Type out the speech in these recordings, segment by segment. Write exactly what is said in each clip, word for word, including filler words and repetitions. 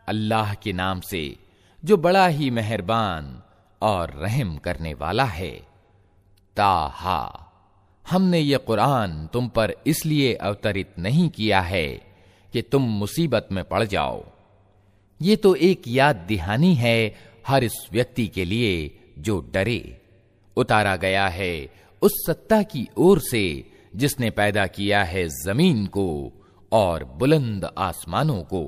अल्लाह के नाम से जो बड़ा ही मेहरबान और रहम करने वाला है। ताहा, हमने ये कुरान तुम पर इसलिए अवतरित नहीं किया है कि तुम मुसीबत में पड़ जाओ। ये तो एक याद दहानी है हर इस व्यक्ति के लिए जो डरे। उतारा गया है उस सत्ता की ओर से जिसने पैदा किया है जमीन को और बुलंद आसमानों को।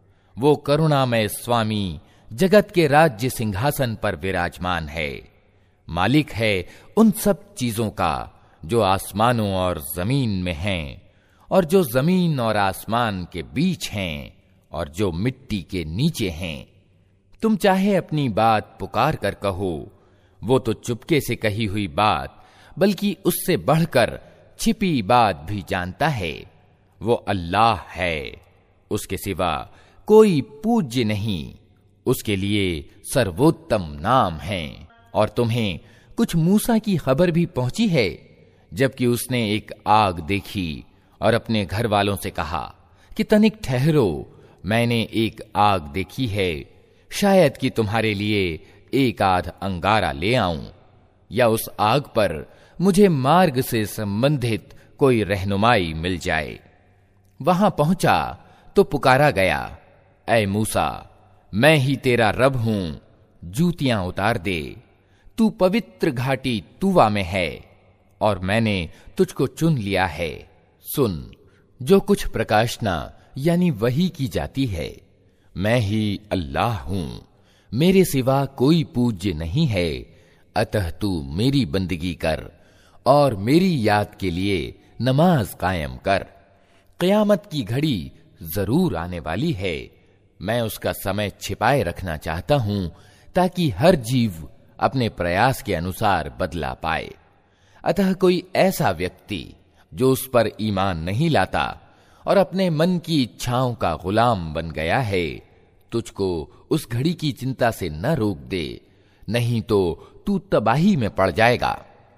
वो करुणामय स्वामी जगत के राज्य सिंहासन पर विराजमान है। मालिक है उन सब चीजों का जो आसमानों और जमीन में हैं और जो जमीन और आसमान के बीच हैं और जो मिट्टी के नीचे हैं। तुम चाहे अपनी बात पुकार कर कहो, वो तो चुपके से कही हुई बात बल्कि उससे बढ़कर छिपी बात भी जानता है। वो अल्लाह है, उसके सिवा कोई पूज्य नहीं, उसके लिए सर्वोत्तम नाम है। और तुम्हें कुछ मूसा की खबर भी पहुंची है, जबकि उसने एक आग देखी और अपने घर वालों से कहा कि तनिक ठहरो, मैंने एक आग देखी है, शायद कि तुम्हारे लिए एक आध अंगारा ले आऊं, या उस आग पर मुझे मार्ग से संबंधित कोई रहनुमाई मिल जाए। वहां पहुंचा तो पुकारा गया, ऐ मूसा, मैं ही तेरा रब हूं, जूतियां उतार दे। तू पवित्र घाटी तूवा में है और मैंने तुझको चुन लिया है। सुन, जो कुछ प्रकाशना यानी वही की जाती है, मैं ही अल्लाह हूं, मेरे सिवा कोई पूज्य नहीं है। अतः तू मेरी बंदगी कर और मेरी याद के लिए नमाज कायम कर। क़यामत की घड़ी जरूर आने वाली है, मैं उसका समय छिपाए रखना चाहता हूं ताकि हर जीव अपने प्रयास के अनुसार बदला पाए। अतः कोई ऐसा व्यक्ति जो उस पर ईमान नहीं लाता और अपने मन की इच्छाओं का गुलाम बन गया है, तुझको उस घड़ी की चिंता से न रोक दे, नहीं तो तू तबाही में पड़ जाएगा।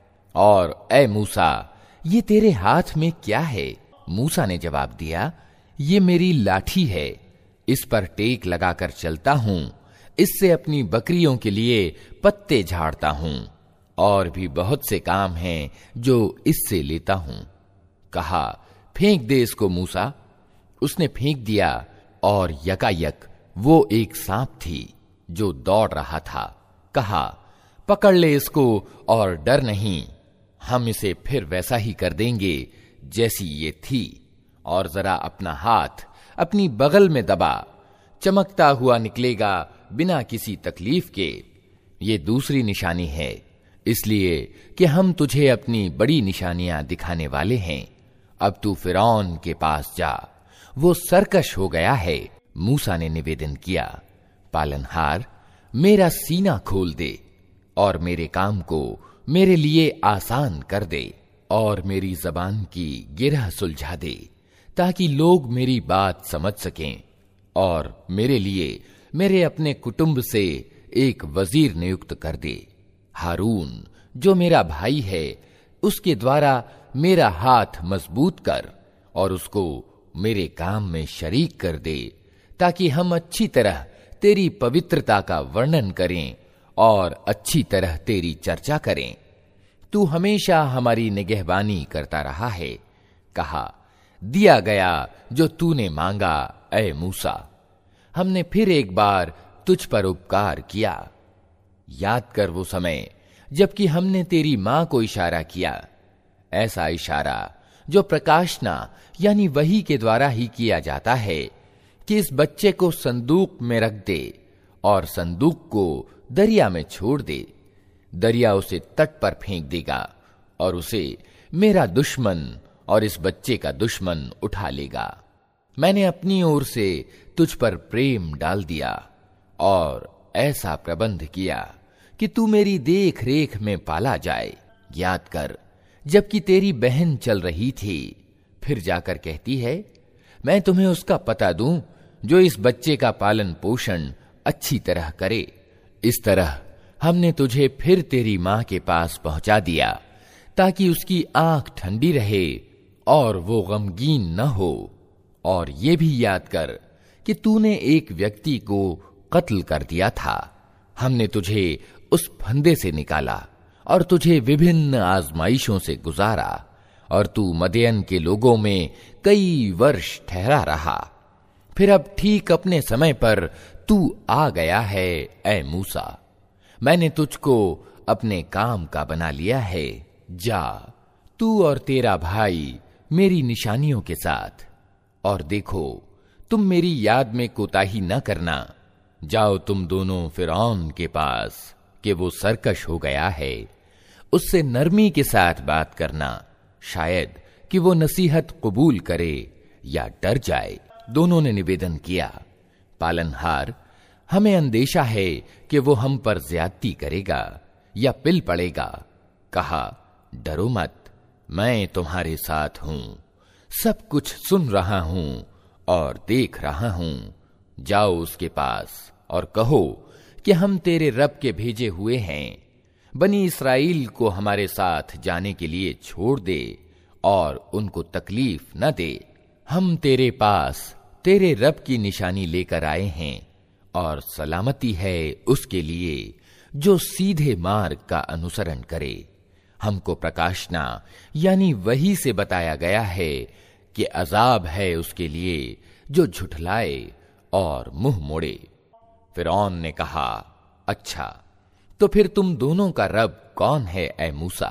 और ऐ मूसा, ये तेरे हाथ में क्या है? मूसा ने जवाब दिया, ये मेरी लाठी है, इस पर टेक लगाकर चलता हूं, इससे अपनी बकरियों के लिए पत्ते झाड़ता हूं, और भी बहुत से काम हैं जो इससे लेता हूं। कहा, फेंक दे इसको मूसा। उसने फेंक दिया और यकायक वो एक सांप थी जो दौड़ रहा था। कहा, पकड़ ले इसको और डर नहीं, हम इसे फिर वैसा ही कर देंगे जैसी ये थी। और जरा अपना हाथ अपनी बगल में दबा, चमकता हुआ निकलेगा बिना किसी तकलीफ के। ये दूसरी निशानी है, इसलिए कि हम तुझे अपनी बड़ी निशानियां दिखाने वाले हैं। अब तू फिरौन के पास जा, वो सरकश हो गया है। मूसा ने निवेदन किया, पालनहार, मेरा सीना खोल दे और मेरे काम को मेरे लिए आसान कर दे और मेरी जबान की गिरह सुलझा दे, ताकि लोग मेरी बात समझ सकें और मेरे लिए मेरे अपने कुटुंब से एक वजीर नियुक्त कर दे। हारून जो मेरा भाई है, उसके द्वारा मेरा हाथ मजबूत कर और उसको मेरे काम में शरीक कर दे, ताकि हम अच्छी तरह तेरी पवित्रता का वर्णन करें और अच्छी तरह तेरी चर्चा करें। तू हमेशा हमारी निगहबानी करता रहा है। कहा, दिया गया जो तूने मांगा, ऐ मूसा। हमने फिर एक बार तुझ पर उपकार किया। याद कर वो समय जबकि हमने तेरी मां को इशारा किया, ऐसा इशारा जो प्रकाशना यानी वही के द्वारा ही किया जाता है कि इस बच्चे को संदूक में रख दे और संदूक को दरिया में छोड़ दे। दरिया उसे तट पर फेंक देगा और उसे मेरा दुश्मन और इस बच्चे का दुश्मन उठा लेगा। मैंने अपनी ओर से तुझ पर प्रेम डाल दिया और ऐसा प्रबंध किया कि तू मेरी देख रेख में पाला जाए। याद कर, जबकि तेरी बहन चल रही थी, फिर जाकर कहती है, मैं तुम्हें उसका पता दूं जो इस बच्चे का पालन पोषण अच्छी तरह करे। इस तरह हमने तुझे फिर तेरी मां के पास पहुंचा दिया ताकि उसकी आंख ठंडी रहे और वो गमगीन न हो। और ये भी याद कर कि तूने एक व्यक्ति को कत्ल कर दिया था। हमने तुझे उस फंदे से निकाला और तुझे विभिन्न आजमाइशों से गुजारा और तू मदयन के लोगों में कई वर्ष ठहरा रहा। फिर अब ठीक अपने समय पर तू आ गया है ऐ मूसा। मैंने तुझको अपने काम का बना लिया है। जा तू और तेरा भाई मेरी निशानियों के साथ, और देखो तुम मेरी याद में कोताही न करना। जाओ तुम दोनों फिरौन के पास कि वो सरकश हो गया है, उससे नरमी के साथ बात करना, शायद कि वो नसीहत कबूल करे या डर जाए। दोनों ने निवेदन किया, पालनहार, हमें अंदेशा है कि वो हम पर ज्यादती करेगा या पिल पड़ेगा। कहा, डरो मत, मैं तुम्हारे साथ हूं, सब कुछ सुन रहा हूं और देख रहा हूं। जाओ उसके पास और कहो कि हम तेरे रब के भेजे हुए हैं। बनी इस्राइल को हमारे साथ जाने के लिए छोड़ दे और उनको तकलीफ न दे। हम तेरे पास तेरे रब की निशानी लेकर आए हैं और सलामती है उसके लिए जो सीधे मार्ग का अनुसरण करे। हमको प्रकाशना यानी वही से बताया गया है कि अजाब है उसके लिए जो झुठलाए और मुंह मोड़े। फिरौन ने कहा, अच्छा तो फिर तुम दोनों का रब कौन है ऐ मूसा?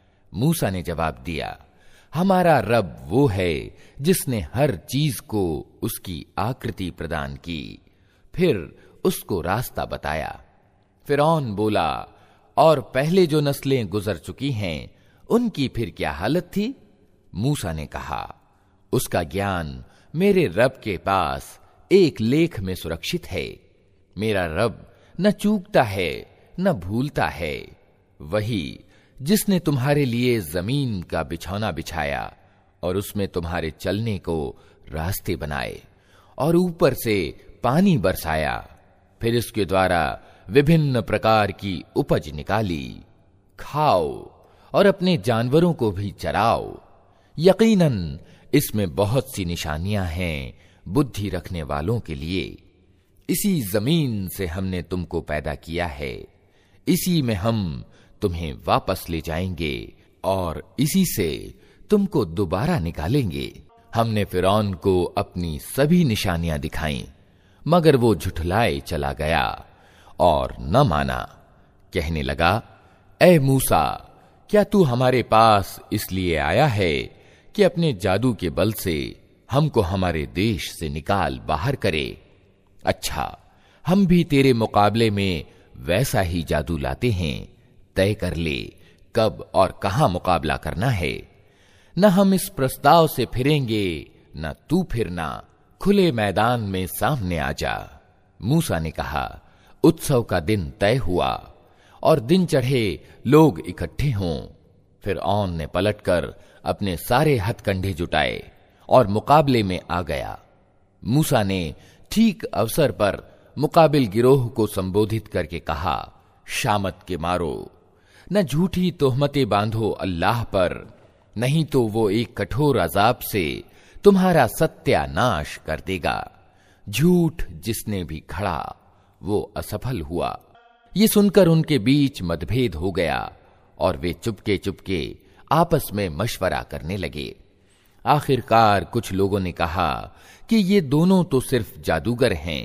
मूसा ने जवाब दिया, हमारा रब वो है जिसने हर चीज को उसकी आकृति प्रदान की, फिर उसको रास्ता बताया। फिरौन बोला, और पहले जो नस्लें गुजर चुकी हैं उनकी फिर क्या हालत थी? मूसा ने कहा, उसका ज्ञान मेरे रब के पास एक लेख में सुरक्षित है। मेरा रब न चूकता है न भूलता है। वही जिसने तुम्हारे लिए जमीन का बिछौना बिछाया और उसमें तुम्हारे चलने को रास्ते बनाए और ऊपर से पानी बरसाया, फिर इसके द्वारा विभिन्न प्रकार की उपज निकाली। खाओ और अपने जानवरों को भी चराओ। यकीनन इसमें बहुत सी निशानियां हैं बुद्धि रखने वालों के लिए। इसी जमीन से हमने तुमको पैदा किया है, इसी में हम तुम्हें वापस ले जाएंगे और इसी से तुमको दोबारा निकालेंगे। हमने फिरौन को अपनी सभी निशानियां दिखाईं, मगर वो झुठलाए चला गया और न माना। कहने लगा, ऐ मूसा, क्या तू हमारे पास इसलिए आया है कि अपने जादू के बल से हमको हमारे देश से निकाल बाहर करे? अच्छा, हम भी तेरे मुकाबले में वैसा ही जादू लाते हैं। तय कर ले कब और कहां मुकाबला करना है। न हम इस प्रस्ताव से फिरेंगे न तू फिरना। खुले मैदान में सामने आ जा। मूसा ने कहा, उत्सव का दिन तय हुआ और दिन चढ़े लोग इकट्ठे हों। फिर औन ने पलटकर अपने सारे हथकंडे जुटाए और मुकाबले में आ गया। मूसा ने ठीक अवसर पर मुकाबिल गिरोह को संबोधित करके कहा, शामत के मारो, न झूठी तोहमतें बांधो अल्लाह पर, नहीं तो वो एक कठोर अजाब से तुम्हारा सत्यानाश कर देगा। झूठ जिसने भी खड़ा वो असफल हुआ। ये सुनकर उनके बीच मतभेद हो गया और वे चुपके चुपके आपस में मशवरा करने लगे। आखिरकार कुछ लोगों ने कहा कि ये दोनों तो सिर्फ जादूगर हैं।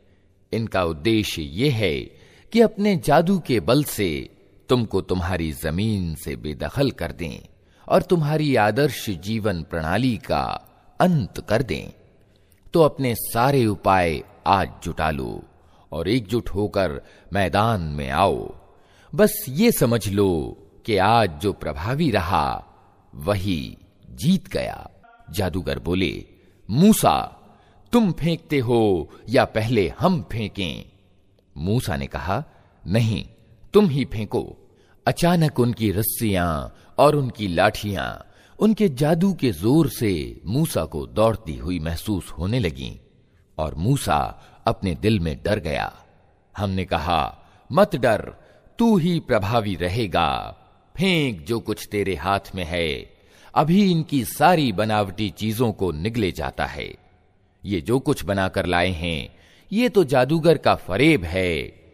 इनका उद्देश्य ये है कि अपने जादू के बल से तुमको तुम्हारी जमीन से बेदखल कर दें और तुम्हारी आदर्श जीवन प्रणाली का अंत कर दें। तो अपने सारे उपाय आज जुटा लो और एकजुट होकर मैदान में आओ। बस ये समझ लो कि आज जो प्रभावी रहा वही जीत गया। जादूगर बोले, मूसा, तुम फेंकते हो या पहले हम फेंकें? मूसा ने कहा, नहीं, तुम ही फेंको। अचानक उनकी रस्सियां और उनकी लाठियां उनके जादू के जोर से मूसा को दौड़ती हुई महसूस होने लगीं और मूसा अपने दिल में डर गया। हमने कहा, मत डर, तू ही प्रभावी रहेगा। फेंक जो कुछ तेरे हाथ में है, अभी इनकी सारी बनावटी चीजों को निगले जाता है। ये जो कुछ बनाकर लाए हैं ये तो जादूगर का फरेब है,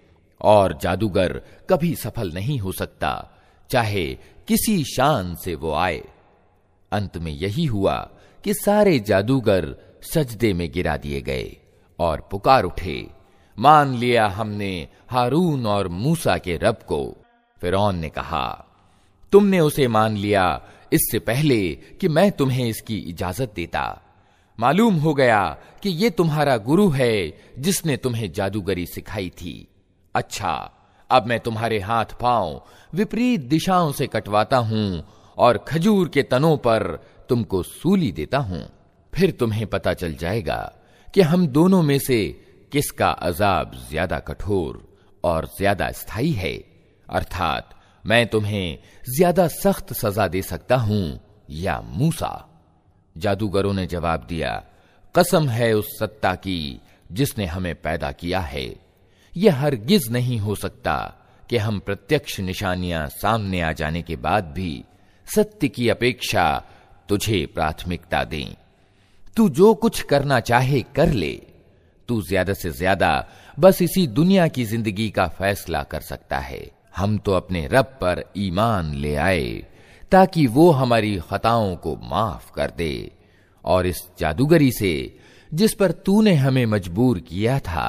और जादूगर कभी सफल नहीं हो सकता, चाहे किसी शान से वो आए। अंत में यही हुआ कि सारे जादूगर सजदे में गिरा दिए गए और पुकार उठे, मान लिया हमने हारून और मूसा के रब को। फिरौन ने कहा, तुमने उसे मान लिया इससे पहले कि मैं तुम्हें इसकी इजाजत देता। मालूम हो गया कि ये तुम्हारा गुरु है जिसने तुम्हें जादूगरी सिखाई थी। अच्छा, अब मैं तुम्हारे हाथ पांव विपरीत दिशाओं से कटवाता हूं और खजूर के तनों पर तुमको सूली देता हूं। फिर तुम्हें पता चल जाएगा कि हम दोनों में से किसका अजाब ज्यादा कठोर और ज्यादा स्थायी है, अर्थात मैं तुम्हें ज्यादा सख्त सजा दे सकता हूं या मूसा। जादूगरों ने जवाब दिया, कसम है उस सत्ता की जिसने हमें पैदा किया है, यह हरगिज नहीं हो सकता कि हम प्रत्यक्ष निशानियां सामने आ जाने के बाद भी सत्य की अपेक्षा तुझे प्राथमिकता दें। तू जो कुछ करना चाहे कर ले, तू ज्यादा से ज्यादा बस इसी दुनिया की जिंदगी का फैसला कर सकता है। हम तो अपने रब पर ईमान ले आए ताकि वो हमारी खताओं को माफ कर दे, और इस जादूगरी से जिस पर तूने हमें मजबूर किया था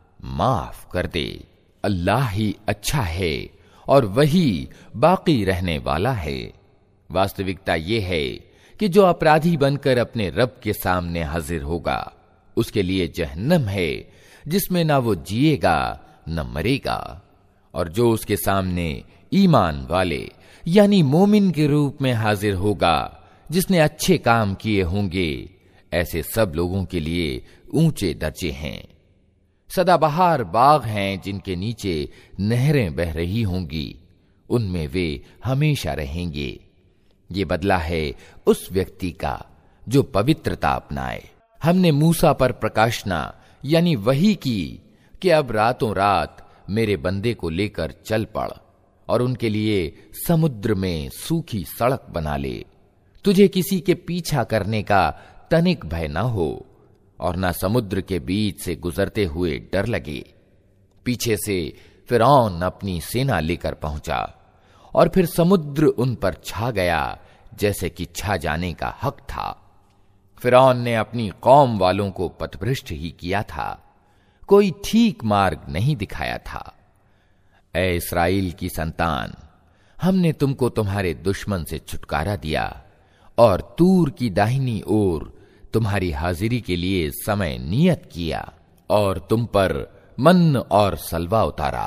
माफ कर दे। अल्लाह ही अच्छा है और वही बाकी रहने वाला है। वास्तविकता यह है कि जो अपराधी बनकर अपने रब के सामने हाजिर होगा उसके लिए जहन्नम है जिसमें ना वो जिएगा न मरेगा, और जो उसके सामने ईमान वाले यानी मोमिन के रूप में हाजिर होगा जिसने अच्छे काम किए होंगे, ऐसे सब लोगों के लिए ऊंचे दर्जे हैं। सदाबहार बाग हैं जिनके नीचे नहरें बह रही होंगी, उनमें वे हमेशा रहेंगे। ये बदला है उस व्यक्ति का जो पवित्रता अपनाए। हमने मूसा पर प्रकाशना यानी वही की कि अब रातों रात मेरे बंदे को लेकर चल पड़ और उनके लिए समुद्र में सूखी सड़क बना ले। तुझे किसी के पीछा करने का तनिक भय न हो और न समुद्र के बीच से गुजरते हुए डर लगे। पीछे से फिरौन अपनी सेना लेकर पहुंचा और फिर समुद्र उन पर छा गया जैसे कि छा जाने का हक था। फिरौन ने अपनी कौम वालों को पथभ्रष्ट ही किया था, कोई ठीक मार्ग नहीं दिखाया था। ऐ इस्राएल की संतान, हमने तुमको तुम्हारे दुश्मन से छुटकारा दिया और तूर की दाहिनी ओर तुम्हारी हाजिरी के लिए समय नियत किया और तुम पर मन और सलवा उतारा।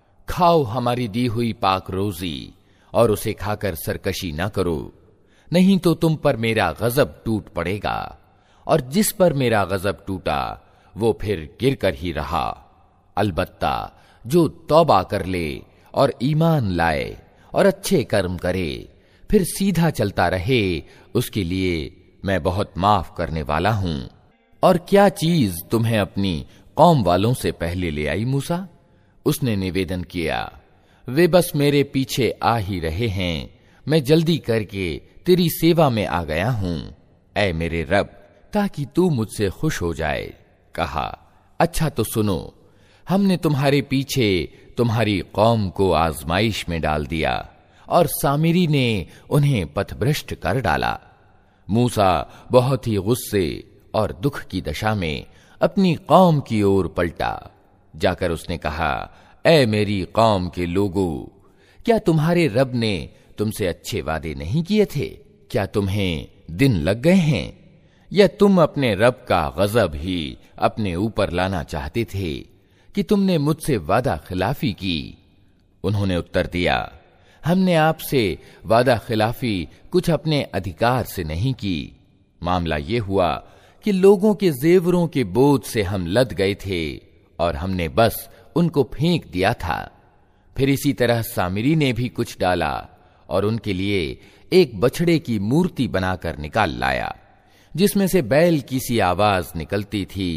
खाओ हमारी दी हुई पाक रोजी और उसे खाकर सरकशी ना करो, नहीं तो तुम पर मेरा गजब टूट पड़ेगा, और जिस पर मेरा गजब टूटा वो फिर गिरकर ही रहा। अलबत्ता जो तौबा कर ले और ईमान लाए और अच्छे कर्म करे फिर सीधा चलता रहे, उसके लिए मैं बहुत माफ करने वाला हूं। और क्या चीज तुम्हें अपनी कौम वालों से पहले ले आई मूसा? उसने निवेदन किया, वे बस मेरे पीछे आ ही रहे हैं, मैं जल्दी करके तेरी सेवा में आ गया हूं, ऐ मेरे रब, ताकि तू मुझसे खुश हो जाए। कहा, अच्छा तो सुनो, हमने तुम्हारे पीछे तुम्हारी कौम को आजमाइश में डाल दिया और सामिरी ने उन्हें पथभ्रष्ट कर डाला। मूसा बहुत ही गुस्से और दुख की दशा में अपनी कौम की ओर पलटा। जाकर उसने कहा, ऐ मेरी कौम के लोगों, क्या तुम्हारे रब ने तुमसे अच्छे वादे नहीं किए थे? क्या तुम्हें दिन लग गए हैं, या तुम अपने रब का गजब ही अपने ऊपर लाना चाहते थे कि तुमने मुझसे वादा खिलाफी की? उन्होंने उत्तर दिया, हमने आपसे वादा खिलाफी कुछ अपने अधिकार से नहीं की। मामला यह हुआ कि लोगों के जेवरों के बोझ से हम लद गए थे और हमने बस उनको फेंक दिया था। फिर इसी तरह सामिरी ने भी कुछ डाला और उनके लिए एक बछड़े की मूर्ति बनाकर निकाल लाया, जिसमें से बैल की सी आवाज निकलती थी।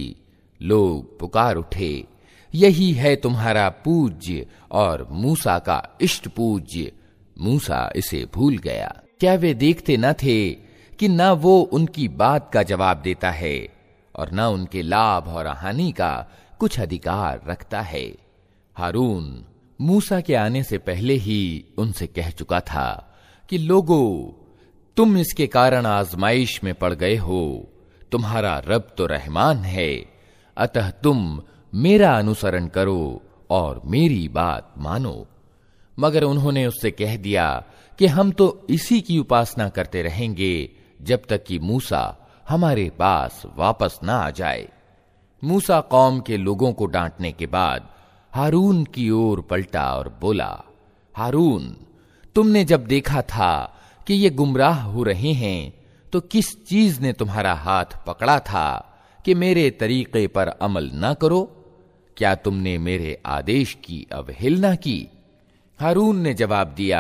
लोग पुकार उठे, यही है तुम्हारा पूज्य और मूसा का इष्ट पूज्य। मूसा इसे भूल गया। क्या वे देखते न थे कि न वो उनकी बात का जवाब देता है और न उनके लाभ और हानि का कुछ अधिकार रखता है। हारून मूसा के आने से पहले ही उनसे कह चुका था कि लोगों, तुम इसके कारण आजमाइश में पड़ गए हो। तुम्हारा रब तो रहमान है, अतः तुम मेरा अनुसरण करो और मेरी बात मानो। मगर उन्होंने उससे कह दिया कि हम तो इसी की उपासना करते रहेंगे जब तक कि मूसा हमारे पास वापस ना आ जाए। मूसा कौम के लोगों को डांटने के बाद हारून की ओर पलटा और बोला, हारून, तुमने जब देखा था कि ये गुमराह हो रहे हैं तो किस चीज ने तुम्हारा हाथ पकड़ा था कि मेरे तरीके पर अमल न करो? क्या तुमने मेरे आदेश की अवहेलना की? हारून ने जवाब दिया,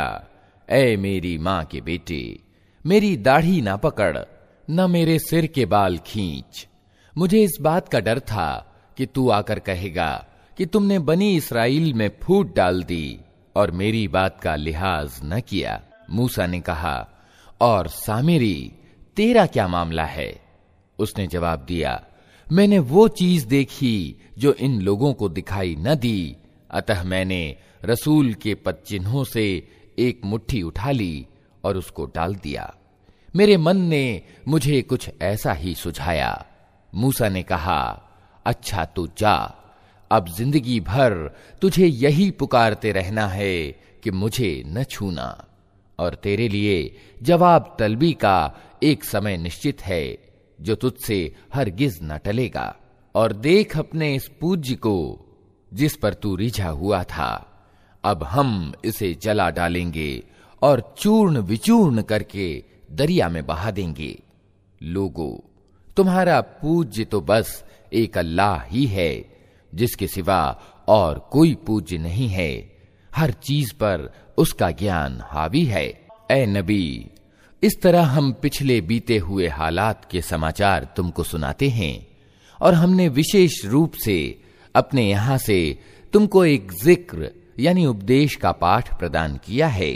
ऐ मेरी मां के बेटे, मेरी दाढ़ी ना पकड़, न मेरे सिर के बाल खींच। मुझे इस बात का डर था कि तू आकर कहेगा कि तुमने बनी इस्राएल में फूट डाल दी और मेरी बात का लिहाज न किया। मूसा ने कहा, और सामिरी, तेरा क्या मामला है? उसने जवाब दिया, मैंने वो चीज देखी जो इन लोगों को दिखाई न दी, अतः मैंने रसूल के पद चिन्हों से एक मुट्ठी उठा ली और उसको डाल दिया। मेरे मन ने मुझे कुछ ऐसा ही सुझाया। मूसा ने कहा, अच्छा तू जा, अब जिंदगी भर तुझे यही पुकारते रहना है कि मुझे न छूना, और तेरे लिए जवाब तलबी का एक समय निश्चित है जो तुझसे हरगिज न टलेगा। और देख अपने इस पूज्य को जिस पर तू रिझा हुआ था, अब हम इसे जला डालेंगे और चूर्ण विचूर्ण करके दरिया में बहा देंगे। लोगों, तुम्हारा पूज्य तो बस एक अल्लाह ही है, जिसके सिवा और कोई पूज्य नहीं है। हर चीज पर उसका ज्ञान हावी है। ए नबी, इस तरह हम पिछले बीते हुए हालात के समाचार तुमको सुनाते हैं, और हमने विशेष रूप से अपने यहां से तुमको एक जिक्र यानी उपदेश का पाठ प्रदान किया है।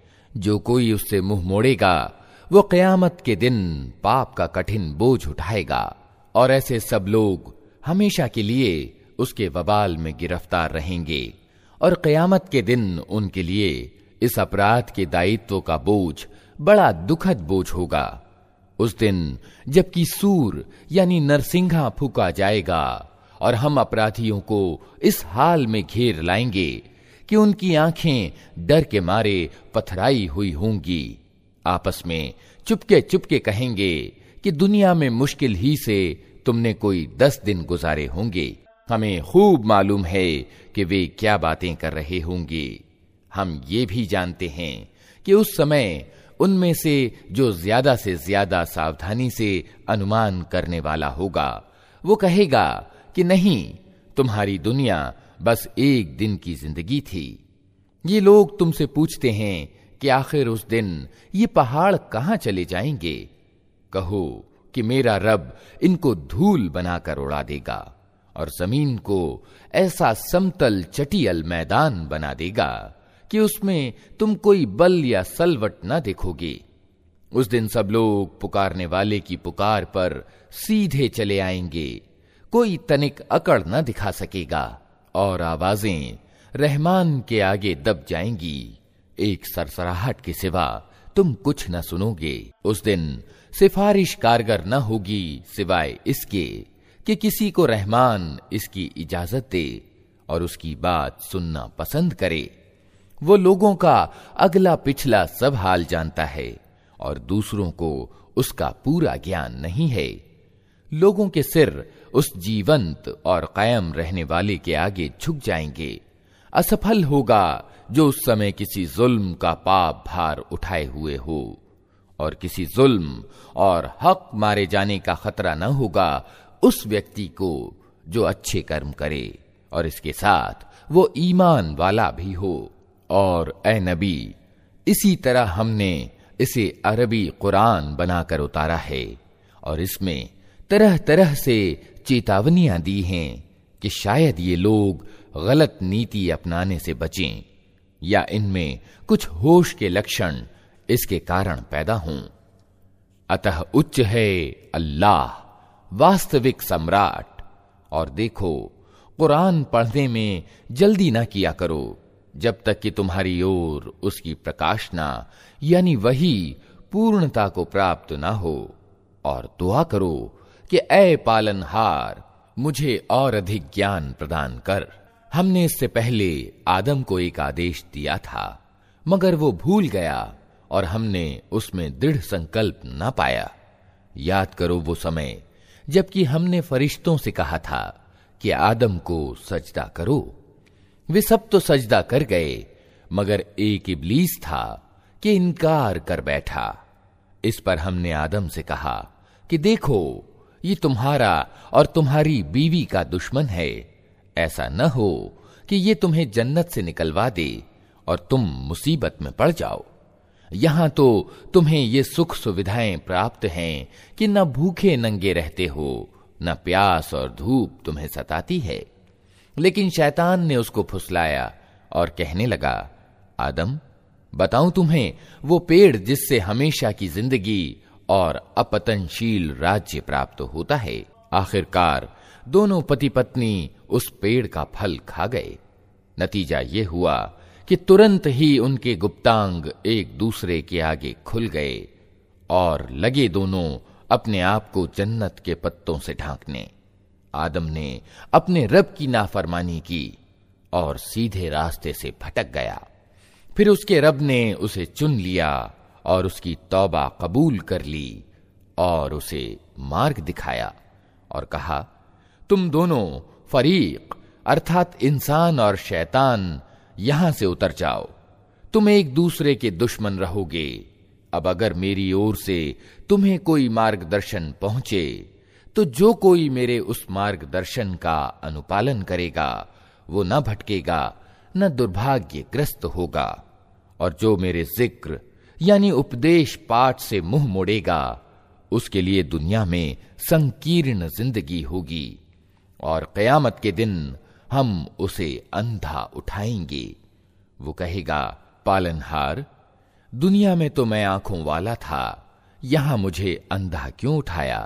जो कोई उससे मुंह मोड़ेगा वो क़यामत के दिन पाप का कठिन बोझ उठाएगा, और ऐसे सब लोग हमेशा के लिए उसके वबाल में गिरफ्तार रहेंगे, और क़यामत के दिन उनके लिए इस अपराध के दायित्व का बोझ बड़ा दुखद बोझ होगा। उस दिन जबकि सूर यानी नरसिंघा फूका जाएगा और हम अपराधियों को इस हाल में घेर लाएंगे कि उनकी आंखें डर के मारे पथराई हुई होंगी। आपस में चुपके चुपके कहेंगे कि दुनिया में मुश्किल ही से तुमने कोई दस दिन गुजारे होंगे। हमें खूब मालूम है कि वे क्या बातें कर रहे होंगे। हम ये भी जानते हैं कि उस समय उनमें से जो ज्यादा से ज्यादा सावधानी से अनुमान करने वाला होगा वो कहेगा कि नहीं, तुम्हारी दुनिया बस एक दिन की जिंदगी थी। ये लोग तुमसे पूछते हैं कि आखिर उस दिन ये पहाड़ कहां चले जाएंगे? कहो कि मेरा रब इनको धूल बनाकर उड़ा देगा और जमीन को ऐसा समतल चटियल मैदान बना देगा कि उसमें तुम कोई बल या सलवट न देखोगे। उस दिन सब लोग पुकारने वाले की पुकार पर सीधे चले आएंगे, कोई तनिक अकड़ न दिखा सकेगा, और आवाजें रहमान के आगे दब जाएंगी। एक सरसराहट के सिवा तुम कुछ न सुनोगे। उस दिन सिफारिश कारगर न होगी सिवाय इसके कि किसी को रहमान इसकी इजाजत दे और उसकी बात सुनना पसंद करे। वो लोगों का अगला पिछला सब हाल जानता है और दूसरों को उसका पूरा ज्ञान नहीं है। लोगों के सिर उस जीवंत और कायम रहने वाले के आगे झुक जाएंगे। असफल होगा जो उस समय किसी जुल्म का पाप भार उठाए हुए हो, और किसी जुल्म और हक मारे जाने का खतरा न होगा उस व्यक्ति को जो अच्छे कर्म करे और इसके साथ वो ईमान वाला भी हो। और ए नबी, इसी तरह हमने इसे अरबी कुरान बनाकर उतारा है और इसमें तरह तरह से चेतावनियां दी हैं कि शायद ये लोग गलत नीति अपनाने से बचें या इनमें कुछ होश के लक्षण इसके कारण पैदा हों। अतः उच्च है अल्लाह वास्तविक सम्राट। और देखो, कुरान पढ़ने में जल्दी ना किया करो जब तक कि तुम्हारी ओर उसकी प्रकाशना यानी वही पूर्णता को प्राप्त ना हो, और दुआ करो कि ऐ पालनहार, मुझे और अधिक ज्ञान प्रदान कर। हमने इससे पहले आदम को एक आदेश दिया था, मगर वो भूल गया और हमने उसमें दृढ़ संकल्प न पाया। याद करो वो समय जबकि हमने फरिश्तों से कहा था कि आदम को सजदा करो। वे सब तो सजदा कर गए, मगर एक इब्लीस था कि इनकार कर बैठा। इस पर हमने आदम से कहा कि देखो, ये तुम्हारा और तुम्हारी बीवी का दुश्मन है। ऐसा न हो कि ये तुम्हें जन्नत से निकलवा दे और तुम मुसीबत में पड़ जाओ। यहां तो तुम्हें ये सुख सुविधाएं प्राप्त हैं कि न भूखे नंगे रहते हो, न प्यास और धूप तुम्हें सताती है। लेकिन शैतान ने उसको फुसलाया और कहने लगा, आदम, बताऊं तुम्हें वो पेड़ जिससे हमेशा की जिंदगी और अपतनशील राज्य प्राप्त होता है। आखिरकार दोनों पति पत्नी उस पेड़ का फल खा गए। नतीजा ये हुआ कि तुरंत ही उनके गुप्तांग एक दूसरे के आगे खुल गए और लगे दोनों अपने आप को जन्नत के पत्तों से ढांकने। आदम ने अपने रब की नाफरमानी की और सीधे रास्ते से भटक गया। फिर उसके रब ने उसे चुन लिया और उसकी तौबा कबूल कर ली और उसे मार्ग दिखाया और कहा, तुम दोनों फरीक अर्थात इंसान और शैतान यहां से उतर जाओ। तुम एक दूसरे के दुश्मन रहोगे। अब अगर मेरी ओर से तुम्हें कोई मार्गदर्शन पहुंचे तो जो कोई मेरे उस मार्गदर्शन का अनुपालन करेगा वो न भटकेगा न दुर्भाग्यग्रस्त होगा, और जो मेरे जिक्र यानी उपदेश पाठ से मुंह मोड़ेगा उसके लिए दुनिया में संकीर्ण जिंदगी होगी और कयामत के दिन हम उसे अंधा उठाएंगे। वो कहेगा, पालनहार, दुनिया में तो मैं आंखों वाला था, यहां मुझे अंधा क्यों उठाया?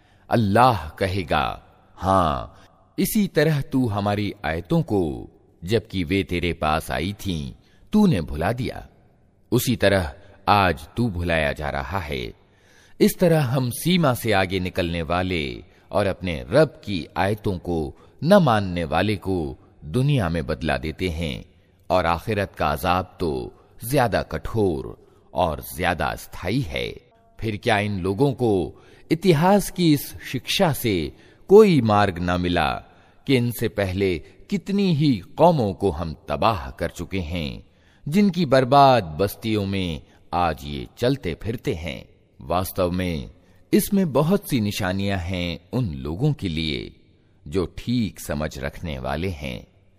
अल्लाह कहेगा, हां, इसी तरह तू हमारी आयतों को जबकि वे तेरे पास आई थीं तूने भुला दिया। उसी तरह आज तू भुलाया जा रहा है। इस तरह हम सीमा से आगे निकलने वाले और अपने रब की आयतों को न मानने वाले को दुनिया में बदला देते हैं, और आखिरत का अजाब तो ज्यादा कठोर और ज्यादा स्थायी है। फिर क्या इन लोगों को इतिहास की इस शिक्षा से कोई मार्ग न मिला कि इनसे पहले कितनी ही कौमों को हम तबाह कर चुके हैं, जिनकी बर्बाद बस्तियों में आज ये चलते फिरते हैं। वास्तव में इसमें बहुत सी निशानियां हैं उन लोगों के लिए जो ठीक समझ रखने वाले हैं।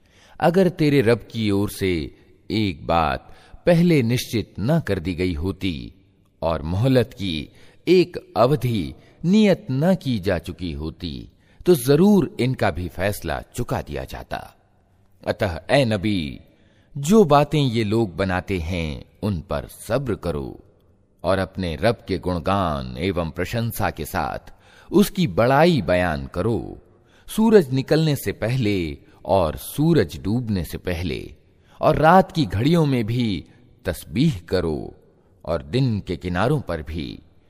अगर तेरे रब की ओर से एक बात पहले निश्चित न कर दी गई होती और मोहलत की एक अवधि नियत न की जा चुकी होती तो जरूर इनका भी फैसला चुका दिया जाता। अतः ए नबी, जो बातें ये लोग बनाते हैं उन पर सब्र करो और अपने रब के गुणगान एवं प्रशंसा के साथ उसकी बड़ाई बयान करो। सूरज निकलने से पहले और सूरज डूबने से पहले और रात की घड़ियों में भी तस्बीह करो और दिन के किनारों पर भी,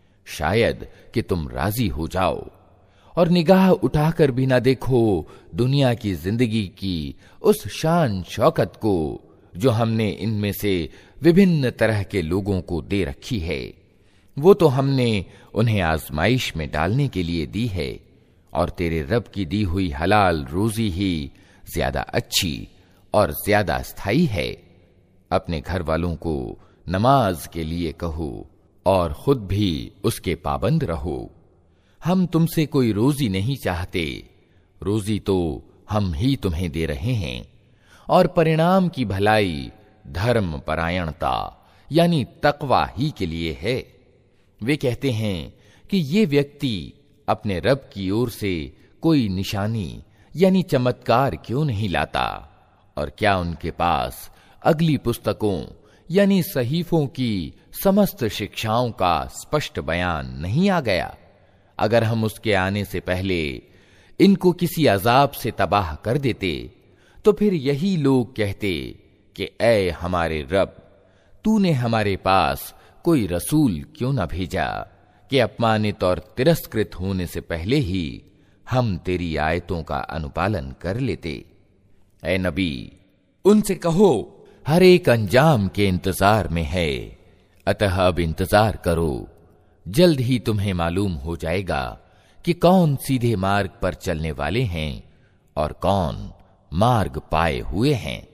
शायद कि तुम राजी हो जाओ। और निगाह उठाकर भी ना देखो दुनिया की जिंदगी की उस शान शौकत को जो हमने इनमें से विभिन्न तरह के लोगों को दे रखी है। वो तो हमने उन्हें आजमाइश में डालने के लिए दी है, और तेरे रब की दी हुई हलाल रोजी ही ज्यादा अच्छी और ज्यादा स्थायी है। अपने घर वालों को नमाज के लिए कहो और खुद भी उसके पाबंद रहो। हम तुमसे कोई रोजी नहीं चाहते, रोजी तो हम ही तुम्हें दे रहे हैं, और परिणाम की भलाई धर्म परायणता यानी तकवा ही के लिए है। वे कहते हैं कि ये व्यक्ति अपने रब की ओर से कोई निशानी यानी चमत्कार क्यों नहीं लाता, और क्या उनके पास अगली पुस्तकों यानी सहीफों की समस्त शिक्षाओं का स्पष्ट बयान नहीं आ गया? अगर हम उसके आने से पहले इनको किसी अजाब से तबाह कर देते तो फिर यही लोग कहते कि ऐ हमारे रब, तूने हमारे पास कोई रसूल क्यों न भेजा कि अपमानित और तिरस्कृत होने से पहले ही हम तेरी आयतों का अनुपालन कर लेते। ऐ नबी, उनसे कहो हर एक अंजाम के इंतजार में है, अतः अब इंतजार करो, जल्द ही तुम्हें मालूम हो जाएगा कि कौन सीधे मार्ग पर चलने वाले हैं और कौन मार्ग पाए हुए हैं।